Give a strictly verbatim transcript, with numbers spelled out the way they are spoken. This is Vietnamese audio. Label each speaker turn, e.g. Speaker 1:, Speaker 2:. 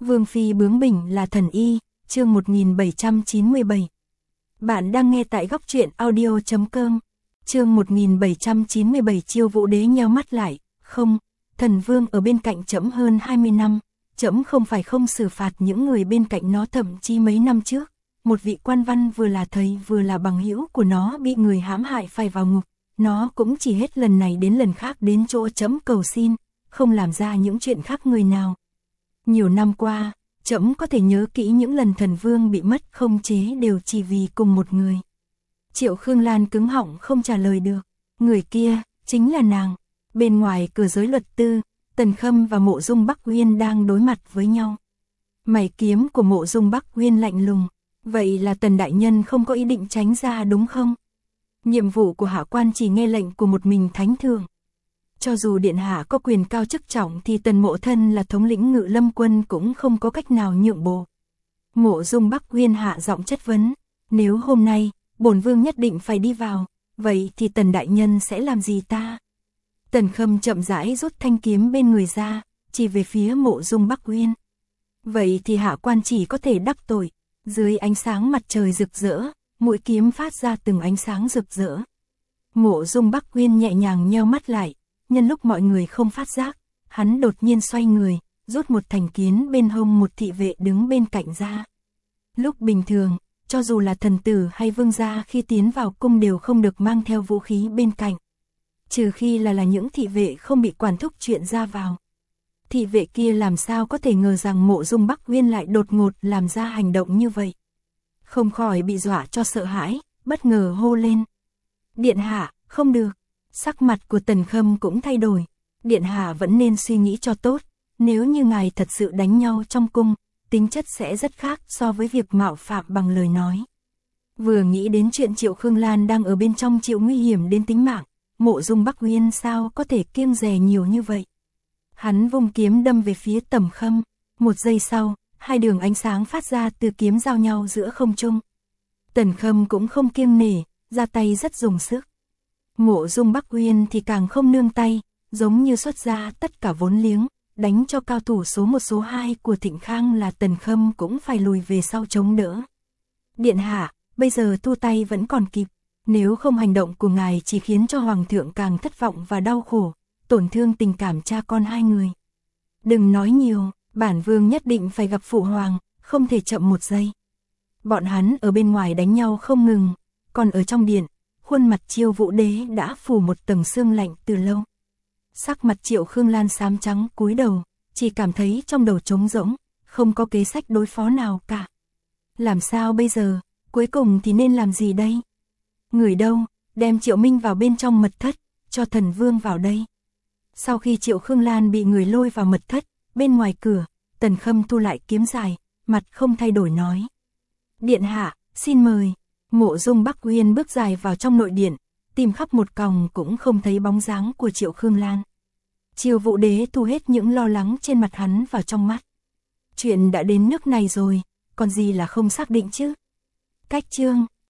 Speaker 1: Vương phi bướng bỉnh là thần y, chương một nghìn bảy trăm chín mươi bảy. Bạn đang nghe tại góc truyện audio chấm com. Chương một nghìn bảy trăm chín mươi bảy. Chiêu Vũ Đế nheo mắt lại, không, thần vương ở bên cạnh trẫm hơn hai mươi năm, trẫm không phải không xử phạt những người bên cạnh nó, thậm chí mấy năm trước, một vị quan văn vừa là thầy vừa là bằng hữu của nó bị người hãm hại phải vào ngục, nó cũng chỉ hết lần này đến lần khác đến chỗ trẫm cầu xin, không làm ra những chuyện khác người nào. Nhiều năm qua, trẫm có thể nhớ kỹ những lần thần vương bị mất không chế đều chỉ vì cùng một người. Triệu Khương Lan cứng họng không trả lời được, người kia, chính là nàng. Bên ngoài cửa giới luật tư, Tần Khâm và Mộ Dung Bắc Uyên đang đối mặt với nhau. Mày kiếm của Mộ Dung Bắc Uyên lạnh lùng, vậy là Tần đại nhân không có ý định tránh ra đúng không? Nhiệm vụ của hạ quan chỉ nghe lệnh của một mình thánh thượng. Cho dù điện hạ có quyền cao chức trọng thì Tần mộ thân là thống lĩnh Ngự Lâm quân cũng không có cách nào nhượng bộ. Mộ Dung Bắc Uyên hạ giọng chất vấn, nếu hôm nay, bổn vương nhất định phải đi vào, vậy thì Tần đại nhân sẽ làm gì ta? Tần Khâm chậm rãi rút thanh kiếm bên người ra, chỉ về phía Mộ Dung Bắc Uyên. Vậy thì hạ quan chỉ có thể đắc tội. Dưới ánh sáng mặt trời rực rỡ, mũi kiếm phát ra từng ánh sáng rực rỡ. Mộ Dung Bắc Uyên nhẹ nhàng nheo mắt lại, nhân lúc mọi người không phát giác, hắn đột nhiên xoay người, rút một thành kiếm bên hông một thị vệ đứng bên cạnh ra. Lúc bình thường, cho dù là thần tử hay vương gia khi tiến vào cung đều không được mang theo vũ khí bên cạnh. Trừ khi là là những thị vệ không bị quản thúc chuyện ra vào. Thị vệ kia làm sao có thể ngờ rằng Mộ Dung Bắc Uyên lại đột ngột làm ra hành động như vậy. Không khỏi bị dọa cho sợ hãi, bất ngờ hô lên. Điện hạ, không được. Sắc mặt của Tần Khâm cũng thay đổi. Điện hạ vẫn nên suy nghĩ cho tốt. Nếu như ngài thật sự đánh nhau trong cung, tính chất sẽ rất khác so với việc mạo phạm bằng lời nói. Vừa nghĩ đến chuyện Triệu Khương Lan đang ở bên trong chịu nguy hiểm đến tính mạng, Mộ Dung Bắc Uyên sao có thể kiêng dè nhiều như vậy. Hắn vung kiếm đâm về phía Tần Khâm. Một giây sau, hai đường ánh sáng phát ra từ kiếm giao nhau giữa không trung. Tần Khâm cũng không kiêng nể, ra tay rất dùng sức. Mộ Dung Bắc Uyên thì càng không nương tay, giống như xuất ra tất cả vốn liếng, đánh cho cao thủ số một số hai của Thịnh Khang là Tần Khâm cũng phải lùi về sau chống đỡ. Điện hạ, bây giờ thu tay vẫn còn kịp, nếu không hành động của ngài chỉ khiến cho hoàng thượng càng thất vọng và đau khổ, tổn thương tình cảm cha con hai người. Đừng nói nhiều, bản vương nhất định phải gặp phụ hoàng, không thể chậm một giây. Bọn hắn ở bên ngoài đánh nhau không ngừng, còn ở trong điện, khuôn mặt Chiêu Vũ Đế đã phủ một tầng sương lạnh từ lâu. Sắc mặt Triệu Khương Lan xám trắng cúi đầu, chỉ cảm thấy trong đầu trống rỗng, không có kế sách đối phó nào cả. Làm sao bây giờ, cuối cùng thì nên làm gì đây? Người đâu, đem Triệu Minh vào bên trong mật thất, cho thần vương vào đây. Sau khi Triệu Khương Lan bị người lôi vào mật thất, bên ngoài cửa, Tần Khâm thu lại kiếm dài, mặt không thay đổi nói. Điện hạ, xin mời. Mộ Dung Bắc Uyên bước dài vào trong nội điện, tìm khắp một còng cũng không thấy bóng dáng của Triệu Khương Lan. Chiêu Vũ Đế thu hết những lo lắng trên mặt hắn vào trong mắt. Chuyện đã đến nước này rồi, còn gì là không xác định chứ? Cách chương